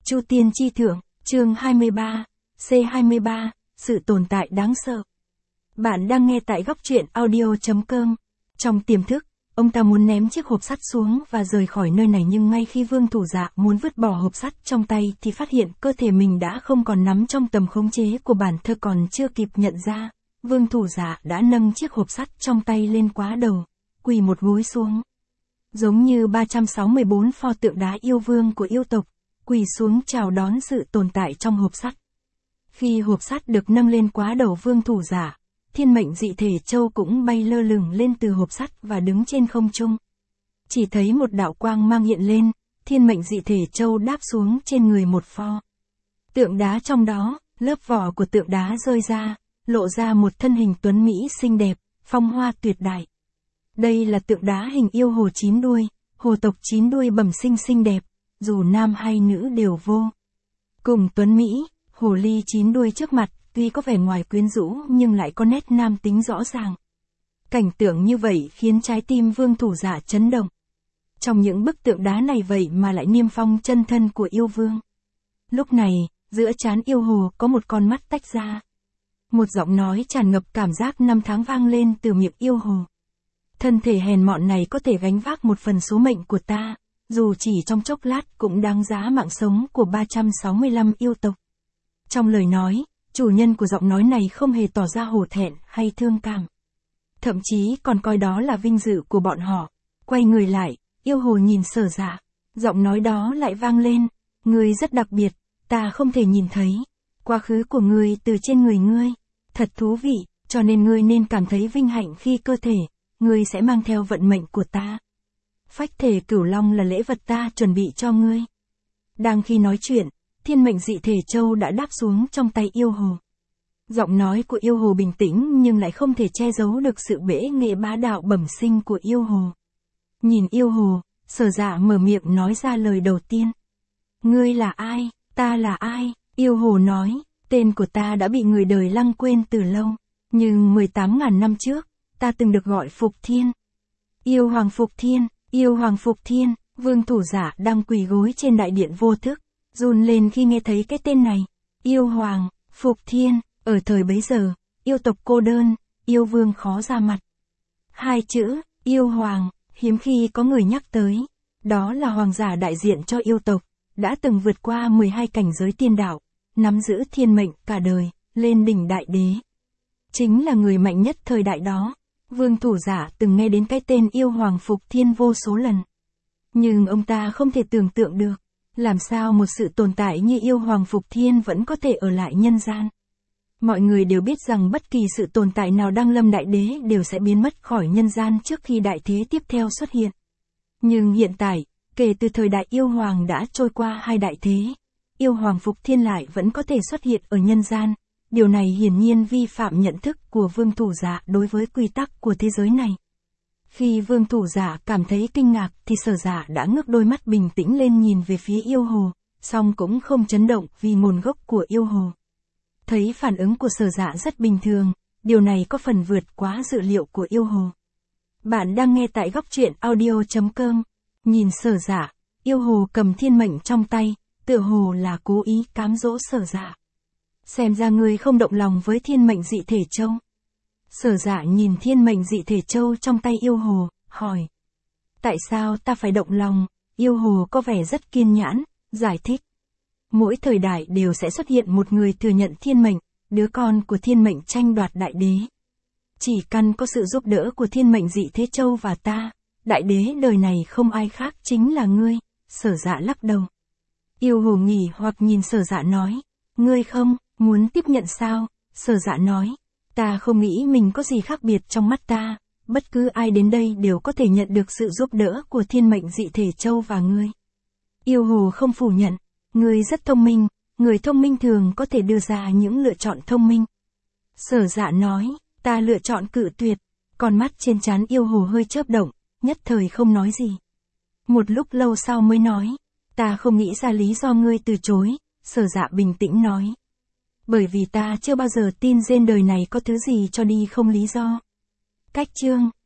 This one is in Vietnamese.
Chu Tiên Chi Thượng, chương 23, C23, sự tồn tại đáng sợ. Bạn đang nghe tại góc truyện audio.com. Trong tiềm thức, ông ta muốn ném chiếc hộp sắt xuống và rời khỏi nơi này, nhưng ngay khi Vương Thủ Dạ muốn vứt bỏ hộp sắt trong tay thì phát hiện cơ thể mình đã không còn nắm trong tầm khống chế của bản thân. Còn chưa kịp nhận ra, Vương Thủ Dạ đã nâng chiếc hộp sắt trong tay lên quá đầu, quỳ một gối xuống. Giống như 364 pho tượng đá yêu vương của yêu tộc, quỳ xuống chào đón sự tồn tại trong hộp sắt. Khi hộp sắt được nâng lên quá đầu Vương Thủ Dạ, thiên mệnh dị thể châu cũng bay lơ lửng lên từ hộp sắt và đứng trên không trung. Chỉ thấy một đạo quang mang hiện lên, thiên mệnh dị thể châu đáp xuống trên người một pho tượng đá, trong đó, lớp vỏ của tượng đá rơi ra, lộ ra một thân hình tuấn mỹ xinh đẹp, phong hoa tuyệt đại. Đây là tượng đá hình yêu hồ 9 đuôi, hồ tộc 9 đuôi bẩm sinh xinh đẹp, dù nam hay nữ đều vô cùng tuấn mỹ. Hồ ly 9 đuôi trước mặt, tuy có vẻ ngoài quyến rũ nhưng lại có nét nam tính rõ ràng. Cảnh tượng như vậy khiến trái tim Vương Thủ Dạ chấn động. Trong những bức tượng đá này vậy mà lại niêm phong chân thân của yêu vương. Lúc này, giữa trán yêu hồ có một con mắt tách ra. Một giọng nói tràn ngập cảm giác năm tháng vang lên từ miệng yêu hồ. Thân thể hèn mọn này có thể gánh vác một phần số mệnh của ta, dù chỉ trong chốc lát cũng đáng giá mạng sống của 365 yêu tộc. Trong lời nói, chủ nhân của giọng nói này không hề tỏ ra hổ thẹn hay thương cảm. Thậm chí còn coi đó là vinh dự của bọn họ. Quay người lại, yêu hồ nhìn Sở Dạ. Giọng nói đó lại vang lên. Ngươi rất đặc biệt, ta không thể nhìn thấy quá khứ của ngươi từ trên người ngươi. Thật thú vị, cho nên ngươi nên cảm thấy vinh hạnh khi cơ thể ngươi sẽ mang theo vận mệnh của ta. Phách thể cửu long là lễ vật ta chuẩn bị cho ngươi. Đang khi nói chuyện, thiên mệnh dị thể châu đã đáp xuống trong tay yêu hồ. Giọng nói của yêu hồ bình tĩnh nhưng lại không thể che giấu được sự bẽ nghệ bá đạo bẩm sinh của yêu hồ. Nhìn yêu hồ, Sở Dạ mở miệng nói ra lời đầu tiên. Ngươi là ai, ta là ai? Yêu hồ nói, tên của ta đã bị người đời lăng quên từ lâu. Nhưng 18.000 năm trước, ta từng được gọi Phục Thiên. Yêu Hoàng Phục Thiên, Yêu Hoàng Phục Thiên. Vương Thủ Dạ đang quỳ gối trên đại điện vô thức, run lên khi nghe thấy cái tên này. Yêu Hoàng, Phục Thiên. Ở thời bấy giờ, yêu tộc cô đơn, yêu vương khó ra mặt. Hai chữ, yêu hoàng, hiếm khi có người nhắc tới. Đó là hoàng giả đại diện cho yêu tộc, đã từng vượt qua 12 cảnh giới tiên đạo, nắm giữ thiên mệnh cả đời, lên đỉnh đại đế. Chính là người mạnh nhất thời đại đó. Vương Thủ Dạ từng nghe đến cái tên yêu hoàng Phục Thiên vô số lần. Nhưng ông ta không thể tưởng tượng được, làm sao một sự tồn tại như yêu hoàng Phục Thiên vẫn có thể ở lại nhân gian. Mọi người đều biết rằng bất kỳ sự tồn tại nào đăng lâm đại đế đều sẽ biến mất khỏi nhân gian trước khi đại thế tiếp theo xuất hiện. Nhưng hiện tại, kể từ thời đại yêu hoàng đã trôi qua 2 đại thế, yêu hoàng Phục Thiên lại vẫn có thể xuất hiện ở nhân gian. Điều này hiển nhiên vi phạm nhận thức của Vương Thủ Dạ đối với quy tắc của thế giới này. Khi Vương Thủ Dạ cảm thấy kinh ngạc thì Sở Dạ đã ngước đôi mắt bình tĩnh lên nhìn về phía yêu hồ, song cũng không chấn động vì nguồn gốc của yêu hồ. Thấy phản ứng của Sở Dạ rất bình thường, điều này có phần vượt quá dự liệu của yêu hồ. Bạn đang nghe tại góc truyện audio.com. Nhìn Sở Dạ, yêu hồ cầm thiên mệnh trong tay, tựa hồ là cố ý cám dỗ Sở Dạ. Xem ra ngươi không động lòng với thiên mệnh dị thể châu. Sở Dạ nhìn thiên mệnh dị thể châu trong tay yêu hồ, hỏi. Tại sao ta phải động lòng? Yêu hồ có vẻ rất kiên nhẫn, giải thích. Mỗi thời đại đều sẽ xuất hiện một người thừa nhận thiên mệnh, đứa con của thiên mệnh tranh đoạt đại đế. Chỉ cần có sự giúp đỡ của thiên mệnh dị thế châu và ta, đại đế đời này không ai khác chính là ngươi. Sở Dạ lắc đầu. Yêu hồ nghỉ hoặc nhìn Sở Dạ nói. Ngươi không muốn tiếp nhận sao? Sở Dạ nói. Ta không nghĩ mình có gì khác biệt trong mắt ta, bất cứ ai đến đây đều có thể nhận được sự giúp đỡ của thiên mệnh dị thể châu và ngươi. Yêu hồ không phủ nhận. Ngươi rất thông minh, người thông minh thường có thể đưa ra những lựa chọn thông minh. Sở Dạ nói, ta lựa chọn cự tuyệt. Con mắt trên trán yêu hồ hơi chớp động, nhất thời không nói gì. Một lúc lâu sau mới nói, ta không nghĩ ra lý do ngươi từ chối. Sở Dạ bình tĩnh nói. Bởi vì ta chưa bao giờ tin trên đời này có thứ gì cho đi không lý do. Cách chương